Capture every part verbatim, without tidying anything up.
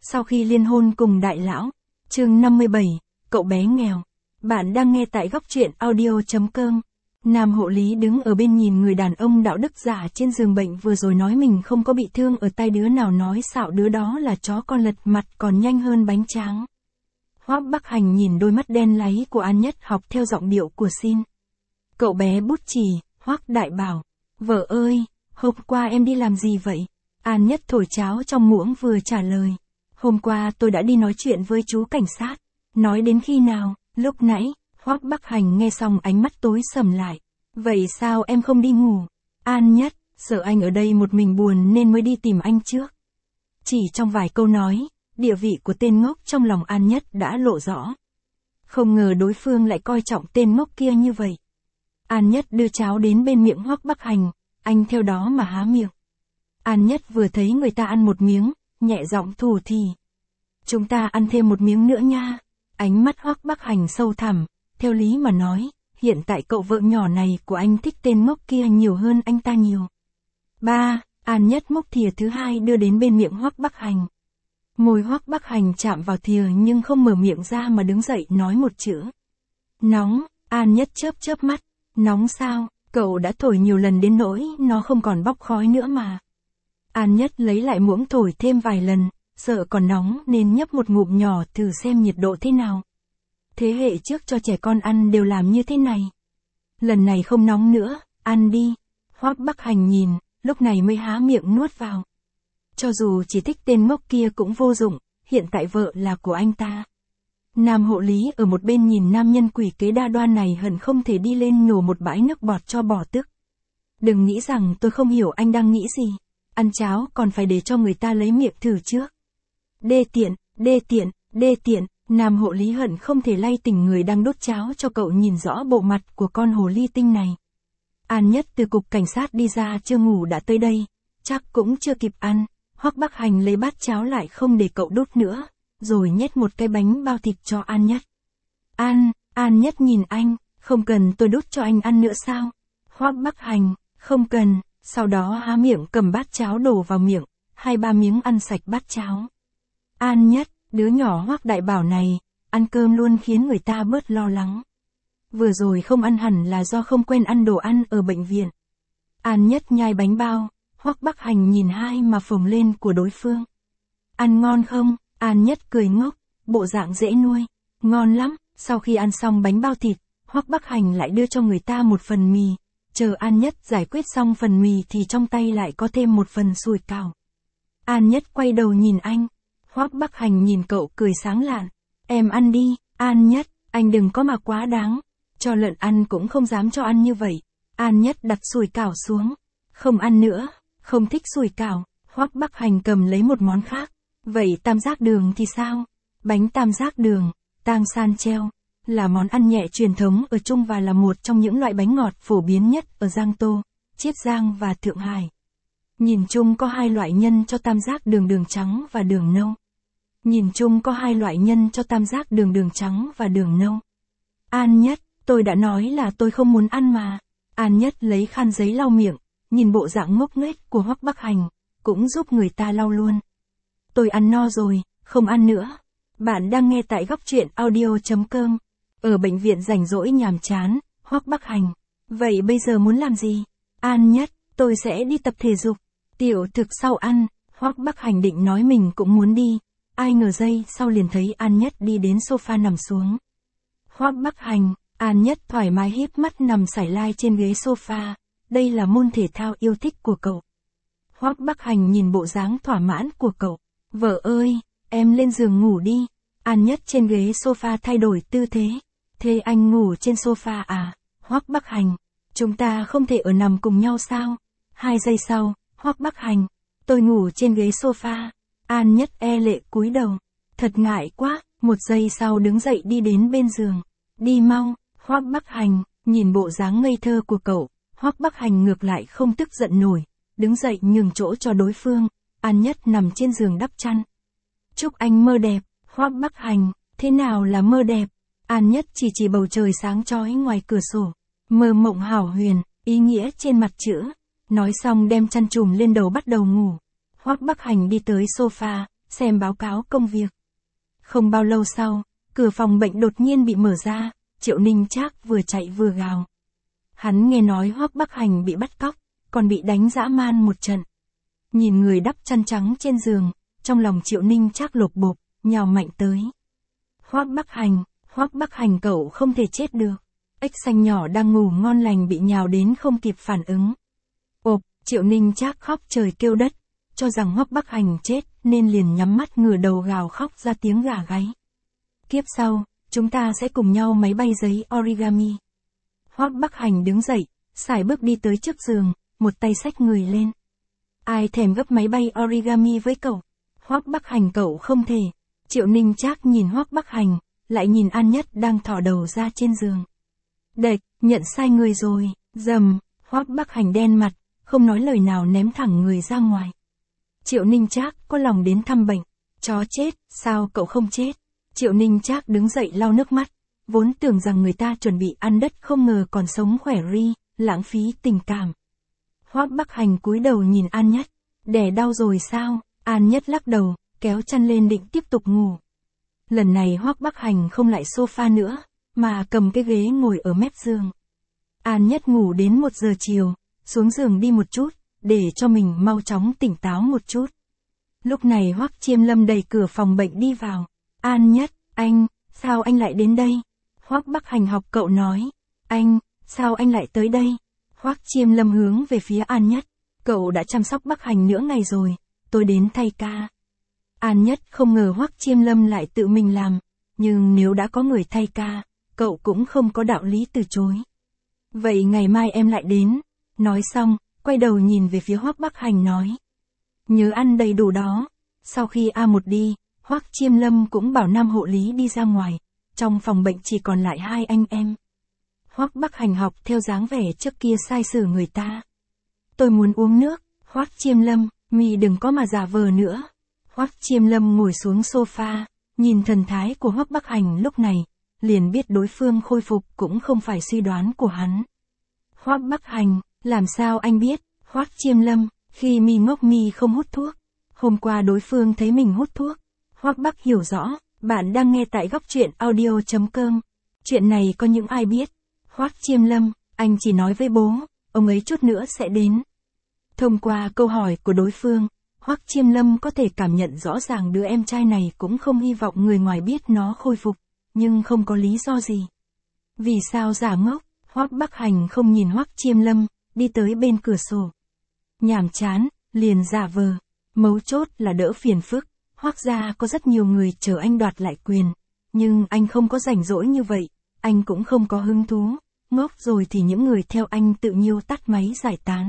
Sau khi liên hôn cùng đại lão. Chương năm mươi bảy, cậu bé nghèo. Bạn đang nghe tại góc truyện audio chấm com. Nam hộ lý đứng ở bên nhìn người đàn ông đạo đức giả trên giường bệnh vừa rồi nói mình không có bị thương ở tay, đứa nào nói xạo đứa đó là chó con lật mặt còn nhanh hơn bánh tráng. Hoắc Bắc Hành nhìn đôi mắt đen láy của An Nhất học theo giọng điệu của Xin. Cậu bé bút chì, Hoắc Đại bảo. Vợ ơi, hôm qua em đi làm gì vậy? An Nhất thổi cháo trong muỗng vừa trả lời. Hôm qua tôi đã đi nói chuyện với chú cảnh sát. Nói đến khi nào? Lúc nãy. Hoắc Bắc Hành nghe xong ánh mắt tối sầm lại. Vậy sao em không đi ngủ? An Nhất, sợ anh ở đây một mình buồn nên mới đi tìm anh trước. Chỉ trong vài câu nói, địa vị của tên ngốc trong lòng An Nhất đã lộ rõ. Không ngờ đối phương lại coi trọng tên ngốc kia như vậy. An Nhất đưa cháo đến bên miệng Hoắc Bắc Hành, anh theo đó mà há miệng. An Nhất vừa thấy người ta ăn một miếng, nhẹ giọng thủ thỉ. Chúng ta ăn thêm một miếng nữa nha. Ánh mắt Hoắc Bắc Hành sâu thẳm, theo lý mà nói, hiện tại cậu vợ nhỏ này của anh thích tên ngốc kia nhiều hơn anh ta nhiều. Ba, An Nhất múc thìa thứ hai đưa đến bên miệng Hoắc Bắc Hành. Môi Hoắc Bắc Hành chạm vào thìa nhưng không mở miệng ra mà đứng dậy nói một chữ. Nóng. An Nhất chớp chớp mắt. Nóng sao? Cậu đã thổi nhiều lần đến nỗi nó không còn bốc khói nữa mà. An Nhất lấy lại muỗng thổi thêm vài lần, sợ còn nóng nên nhấp một ngụm nhỏ thử xem nhiệt độ thế nào. Thế hệ trước cho trẻ con ăn đều làm như thế này. Lần này không nóng nữa, ăn đi. Hoắc Bắc Hành nhìn, lúc này mới há miệng nuốt vào. Cho dù chỉ thích tên ngốc kia cũng vô dụng, hiện tại vợ là của anh ta. Nam hộ lý ở một bên nhìn nam nhân quỷ kế đa đoan này hận không thể đi lên nhổ một bãi nước bọt cho bỏ tức. Đừng nghĩ rằng tôi không hiểu anh đang nghĩ gì. Ăn cháo còn phải để cho người ta lấy miệng thử trước. Đê tiện, đê tiện, đê tiện. Nam hộ lý hận không thể lay tỉnh người đang đốt cháo cho cậu nhìn rõ bộ mặt của con hồ ly tinh này. An Nhất từ cục cảnh sát đi ra chưa ngủ đã tới đây, chắc cũng chưa kịp ăn. Hoắc Bắc Hành lấy bát cháo lại không để cậu đốt nữa, rồi nhét một cái bánh bao thịt cho An Nhất. An, An Nhất nhìn anh, không cần tôi đốt cho anh ăn nữa sao? Hoắc Bắc Hành, không cần, sau đó há miệng cầm bát cháo đổ vào miệng, hai ba miếng ăn sạch bát cháo. An Nhất, đứa nhỏ Hoắc Đại bảo này, ăn cơm luôn khiến người ta bớt lo lắng. Vừa rồi không ăn hẳn là do không quen ăn đồ ăn ở bệnh viện. An Nhất nhai bánh bao, Hoắc Bắc Hành nhìn hai mà phồng lên của đối phương. Ăn ngon không? An Nhất cười ngốc, bộ dạng dễ nuôi. Ngon lắm. Sau khi ăn xong bánh bao thịt, Hoắc Bắc Hành lại đưa cho người ta một phần mì. Chờ An Nhất giải quyết xong phần mì thì trong tay lại có thêm một phần sủi cảo. An Nhất quay đầu nhìn anh. Hoắc Bắc Hành nhìn cậu cười sáng lạn. Em ăn đi, An Nhất, anh đừng có mà quá đáng. Cho lợn ăn cũng không dám cho ăn như vậy. An Nhất đặt sủi cảo xuống. Không ăn nữa, không thích sủi cảo. Hoắc Bắc Hành cầm lấy một món khác. Vậy tam giác đường thì sao? Bánh tam giác đường, tang san treo, là món ăn nhẹ truyền thống ở Trung và là một trong những loại bánh ngọt phổ biến nhất ở Giang Tô, Chiết Giang và Thượng Hải. Nhìn chung có hai loại nhân cho tam giác đường, đường trắng và đường nâu. Nhìn chung có hai loại nhân cho tam giác đường, đường trắng và đường nâu. An Nhất, tôi đã nói là tôi không muốn ăn mà. An Nhất lấy khăn giấy lau miệng, nhìn bộ dạng ngốc nghếch của Hoắc Bắc Hành, cũng giúp người ta lau luôn. Tôi ăn no rồi, không ăn nữa. Bạn đang nghe tại góc truyện audio chấm com. Ở bệnh viện rảnh rỗi nhàm chán, Hoắc Bắc Hành. Vậy bây giờ muốn làm gì? An Nhất, tôi sẽ đi tập thể dục. Tiểu thực sau ăn, Hoắc Bắc Hành định nói mình cũng muốn đi. Ai ngờ giây sau liền thấy An Nhất đi đến sofa nằm xuống. Hoắc Bắc Hành, An Nhất thoải mái híp mắt nằm sải lai trên ghế sofa. Đây là môn thể thao yêu thích của cậu. Hoắc Bắc Hành nhìn bộ dáng thỏa mãn của cậu. Vợ ơi, em lên giường ngủ đi. An Nhất trên ghế sofa thay đổi tư thế. Thế anh ngủ trên sofa à? Hoắc Bắc Hành, chúng ta không thể ở nằm cùng nhau sao? Hai giây sau, Hoắc Bắc Hành, tôi ngủ trên ghế sofa. An Nhất e lệ cúi đầu. Thật ngại quá. Một giây sau đứng dậy đi đến bên giường. Đi mau. Hoắc Bắc Hành, nhìn bộ dáng ngây thơ của cậu, Hoắc Bắc Hành ngược lại không tức giận nổi, đứng dậy nhường chỗ cho đối phương. An Nhất nằm trên giường đắp chăn. Chúc anh mơ đẹp. Hoắc Bắc Hành, thế nào là mơ đẹp? An Nhất chỉ chỉ bầu trời sáng chói ngoài cửa sổ. Mơ mộng hảo huyền, ý nghĩa trên mặt chữ. Nói xong đem chăn trùm lên đầu bắt đầu ngủ. Hoắc Bắc Hành đi tới sofa, xem báo cáo công việc. Không bao lâu sau, cửa phòng bệnh đột nhiên bị mở ra, Triệu Ninh Trác vừa chạy vừa gào. Hắn nghe nói Hoắc Bắc Hành bị bắt cóc, còn bị đánh dã man một trận. Nhìn người đắp chăn trắng trên giường, trong lòng Triệu Ninh Trác lột bột, nhào mạnh tới. Hoắc Bắc Hành, Hoắc Bắc Hành cậu không thể chết được. Ếch xanh nhỏ đang ngủ ngon lành bị nhào đến không kịp phản ứng. Ộp, Triệu Ninh Trác khóc trời kêu đất, cho rằng Hoắc Bắc Hành chết nên liền nhắm mắt ngửa đầu gào khóc ra tiếng gà gáy. Kiếp sau, chúng ta sẽ cùng nhau máy bay giấy origami. Hoắc Bắc Hành đứng dậy, sải bước đi tới trước giường, một tay xách người lên. Ai thèm gấp máy bay origami với cậu? Hoắc Bắc Hành cậu không thể. Triệu Ninh Trác nhìn Hoắc Bắc Hành, lại nhìn An Nhất đang thò đầu ra trên giường. Đệch, nhận sai người rồi, dầm, Hoắc Bắc Hành đen mặt, không nói lời nào ném thẳng người ra ngoài. Triệu Ninh Trác có lòng đến thăm bệnh. Chó chết, sao cậu không chết? Triệu Ninh Trác đứng dậy lau nước mắt, vốn tưởng rằng người ta chuẩn bị ăn đất không ngờ còn sống khỏe ri, lãng phí tình cảm. Hoắc Bắc Hành cúi đầu nhìn An Nhất, đẻ đau rồi sao? An Nhất lắc đầu, kéo chăn lên định tiếp tục ngủ. Lần này Hoắc Bắc Hành không lại sofa nữa, mà cầm cái ghế ngồi ở mép giường. An Nhất ngủ đến một giờ chiều, xuống giường đi một chút, để cho mình mau chóng tỉnh táo một chút. Lúc này Hoắc Chiêm Lâm đẩy cửa phòng bệnh đi vào. An Nhất, anh, sao anh lại đến đây? Hoắc Bắc Hành học cậu nói. Anh, sao anh lại tới đây? Hoắc Chiêm Lâm hướng về phía An Nhất. Cậu đã chăm sóc Bắc Hành nửa ngày rồi, tôi đến thay ca. An Nhất không ngờ Hoắc Chiêm Lâm lại tự mình làm, nhưng nếu đã có người thay ca, cậu cũng không có đạo lý từ chối. Vậy ngày mai em lại đến. Nói xong, quay đầu nhìn về phía Hoắc Bắc Hành nói. Nhớ ăn đầy đủ đó. Sau khi A một đi, Hoắc Chiêm Lâm cũng bảo Nam hộ lý đi ra ngoài, trong phòng bệnh chỉ còn lại hai anh em. Hoắc Bắc Hành học theo dáng vẻ trước kia sai sử người ta. Tôi muốn uống nước. Hoắc Chiêm Lâm, mì đừng có mà giả vờ nữa. Hoắc Chiêm Lâm ngồi xuống sofa, nhìn thần thái của Hoắc Bắc Hành lúc này, liền biết đối phương khôi phục cũng không phải suy đoán của hắn. Hoắc Bắc Hành, làm sao anh biết? Hoắc Chiêm Lâm, khi mi ngốc mi không hút thuốc. Hôm qua đối phương thấy mình hút thuốc. Hoắc Bắc hiểu rõ, bạn đang nghe tại góc truyện audio chấm com. Chuyện này có những ai biết? Hoắc Chiêm Lâm, anh chỉ nói với bố, ông ấy chút nữa sẽ đến. Thông qua câu hỏi của đối phương, Hoắc Chiêm Lâm có thể cảm nhận rõ ràng đứa em trai này cũng không hy vọng người ngoài biết nó khôi phục, nhưng không có lý do gì. Vì sao giả ngốc? Hoắc Bắc Hành không nhìn Hoắc Chiêm Lâm, đi tới bên cửa sổ. Nhàm chán, liền giả vờ. Mấu chốt là đỡ phiền phức. Hoắc gia có rất nhiều người chờ anh đoạt lại quyền, nhưng anh không có rảnh rỗi như vậy, anh cũng không có hứng thú. Ngốc rồi thì những người theo anh tự nhiêu tắt máy giải tán.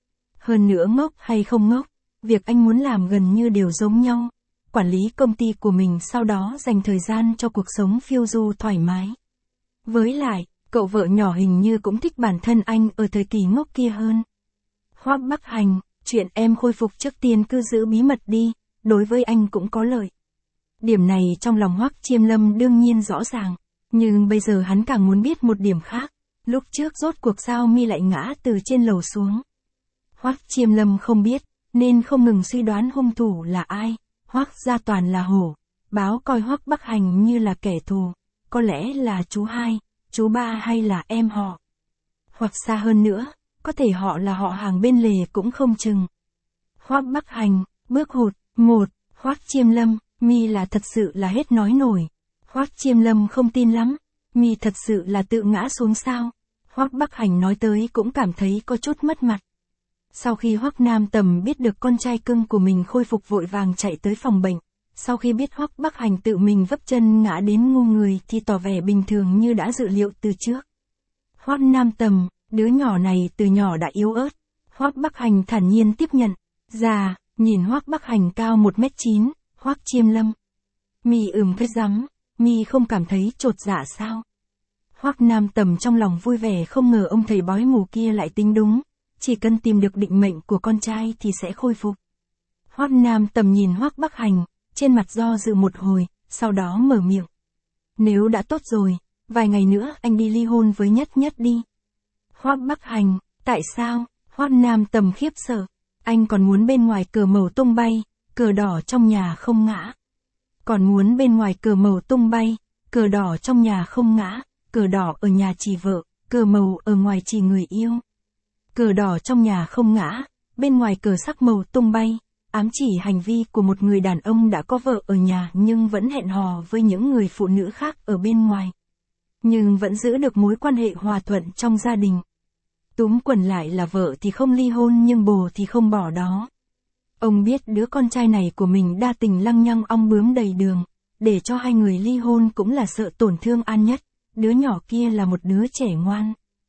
Hơn nữa ngốc hay không ngốc, việc anh muốn làm gần như đều giống nhau. Quản lý công ty của mình sau đó dành thời gian cho cuộc sống phiêu du thoải mái. Với lại, cậu vợ nhỏ hình như cũng thích bản thân anh ở thời kỳ ngốc kia hơn. Hoắc Bắc Hành, chuyện em khôi phục trước tiên cứ giữ bí mật đi, đối với anh cũng có lợi. Điểm này trong lòng Hoắc Chiêm Lâm đương nhiên rõ ràng, nhưng bây giờ hắn càng muốn biết một điểm khác. Lúc trước rốt cuộc sao mi lại ngã từ trên lầu xuống. Hoắc Chiêm Lâm không biết, nên không ngừng suy đoán hung thủ là ai. Hoắc gia toàn là hổ, báo coi Hoắc Bắc Hành như là kẻ thù, có lẽ là chú hai, chú ba hay là em họ. Hoặc xa hơn nữa, có thể họ là họ hàng bên lề cũng không chừng. Hoắc Bắc Hành, bước hụt, một, Hoắc Chiêm Lâm, mi là thật sự là hết nói nổi. Hoắc Chiêm Lâm không tin lắm, mi thật sự là tự ngã xuống sao? Hoắc Bắc Hành nói tới cũng cảm thấy có chút mất mặt. Sau khi Hoắc Nam Tầm biết được con trai cưng của mình khôi phục vội vàng chạy tới phòng bệnh, sau khi biết Hoắc Bắc Hành tự mình vấp chân ngã đến ngu người thì tỏ vẻ bình thường như đã dự liệu từ trước. Hoắc Nam Tầm, đứa nhỏ này từ nhỏ đã yếu ớt. Hoắc Bắc Hành thản nhiên tiếp nhận. Già, nhìn Hoắc Bắc Hành cao một mét chín, Hoắc Chiêm Lâm. Mi ừm cái rắm, mi không cảm thấy chột dạ sao? Hoắc Nam Tầm trong lòng vui vẻ không ngờ ông thầy bói mù kia lại tính đúng, chỉ cần tìm được định mệnh của con trai thì sẽ khôi phục. Hoắc Nam Tầm nhìn Hoắc Bắc Hành, trên mặt do dự một hồi, sau đó mở miệng. Nếu đã tốt rồi, vài ngày nữa anh đi ly hôn với Nhất Nhất đi. Hoắc Bắc Hành, tại sao? Hoắc Nam Tầm khiếp sợ, anh còn muốn bên ngoài cờ màu tung bay, cờ đỏ trong nhà không ngã. Còn muốn bên ngoài cờ màu tung bay, cờ đỏ trong nhà không ngã, cờ đỏ ở nhà chỉ vợ, cờ màu ở ngoài chỉ người yêu. Cờ đỏ trong nhà không ngã, bên ngoài cờ sắc màu tung bay, ám chỉ hành vi của một người đàn ông đã có vợ ở nhà nhưng vẫn hẹn hò với những người phụ nữ khác ở bên ngoài. Nhưng vẫn giữ được mối quan hệ hòa thuận trong gia đình. Túm quần lại là vợ thì không ly hôn nhưng bồ thì không bỏ đó. Ông biết đứa con trai này của mình đa tình lăng nhăng ong bướm đầy đường, để cho hai người ly hôn cũng là sợ tổn thương An Nhất, đứa nhỏ kia là một đứa trẻ ngoan.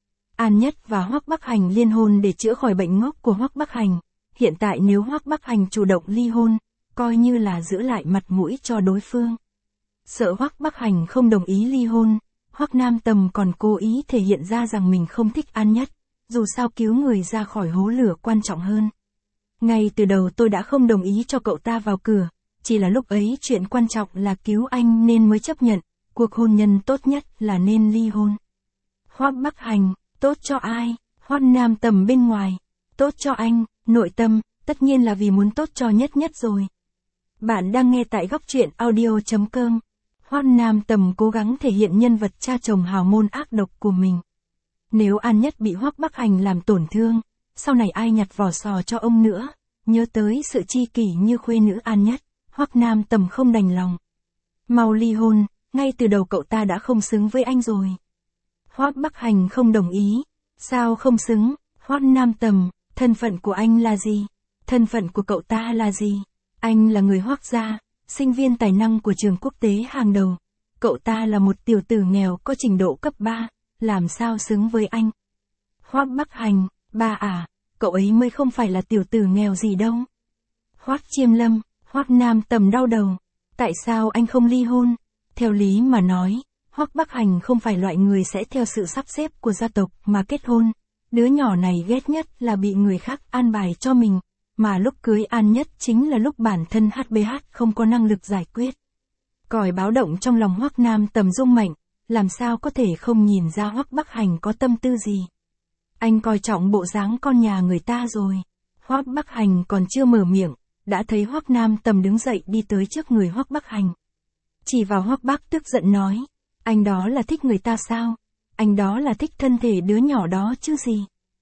An Nhất và Hoắc Bắc Hành liên hôn để chữa khỏi bệnh ngốc của Hoắc Bắc Hành. Hiện tại nếu Hoắc Bắc Hành chủ động ly hôn, coi như là giữ lại mặt mũi cho đối phương. Sợ Hoắc Bắc Hành không đồng ý ly hôn, Hoắc Nam Tầm còn cố ý thể hiện ra rằng mình không thích An Nhất, dù sao cứu người ra khỏi hố lửa quan trọng hơn. Ngay từ đầu tôi đã không đồng ý cho cậu ta vào cửa, chỉ là lúc ấy chuyện quan trọng là cứu anh nên mới chấp nhận, cuộc hôn nhân tốt nhất là nên ly hôn. Hoắc Bắc Hành, tốt cho ai? Hoắc Nam Tầm bên ngoài, tốt cho anh, nội tâm, tất nhiên là vì muốn tốt cho Nhất Nhất rồi. Bạn đang nghe tại góc truyện audio chấm com. Hoắc Nam Tầm cố gắng thể hiện nhân vật cha chồng hào môn ác độc của mình. Nếu An Nhất bị Hoắc Bắc Hành làm tổn thương, sau này ai nhặt vỏ sò cho ông nữa, nhớ tới sự chi kỷ như khuê nữ An Nhất, Hoắc Nam Tầm không đành lòng. Mau ly hôn, ngay từ đầu cậu ta đã không xứng với anh rồi. Hoắc Bắc Hành không đồng ý. Sao không xứng? Hoắc Nam Tầm, thân phận của anh là gì? Thân phận của cậu ta là gì? Anh là người Hoắc gia, sinh viên tài năng của trường quốc tế hàng đầu. Cậu ta là một tiểu tử nghèo có trình độ cấp ba, làm sao xứng với anh? Hoắc Bắc Hành, ba à, cậu ấy mới không phải là tiểu tử nghèo gì đâu. Hoắc Chiêm Lâm, Hoắc Nam Tầm đau đầu. Tại sao anh không ly hôn? Theo lý mà nói, Hoắc Bắc Hành không phải loại người sẽ theo sự sắp xếp của gia tộc mà kết hôn. Đứa nhỏ này ghét nhất là bị người khác an bài cho mình, mà lúc cưới An Nhất chính là lúc bản thân hát bê hát không có năng lực giải quyết. Còi báo động trong lòng Hoắc Nam Tầm rung mạnh, làm sao có thể không nhìn ra Hoắc Bắc Hành có tâm tư gì. Anh coi trọng bộ dáng con nhà người ta rồi. Hoắc Bắc Hành còn chưa mở miệng, đã thấy Hoắc Nam Tầm đứng dậy đi tới trước người Hoắc Bắc Hành. Chỉ vào Hoắc Bắc tức giận nói, anh đó là thích người ta sao? Anh đó là thích thân thể đứa nhỏ đó chứ gì?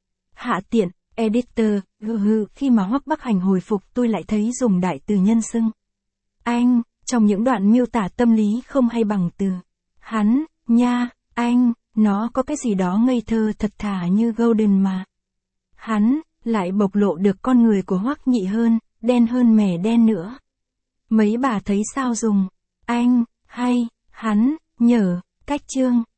Hạ tiện, editor, hừ hừ, khi mà Hoắc Bắc Hành hồi phục tôi lại thấy dùng đại từ nhân xưng. Anh, trong những đoạn miêu tả tâm lý không hay bằng từ. Hắn, nha, anh, nó có cái gì đó ngây thơ thật thà như golden mà. Hắn, lại bộc lộ được con người của Hoắc Nhị hơn, đen hơn mẻ đen nữa. Mấy bà thấy sao dùng? Anh, hay, hắn, nhở, cách chương.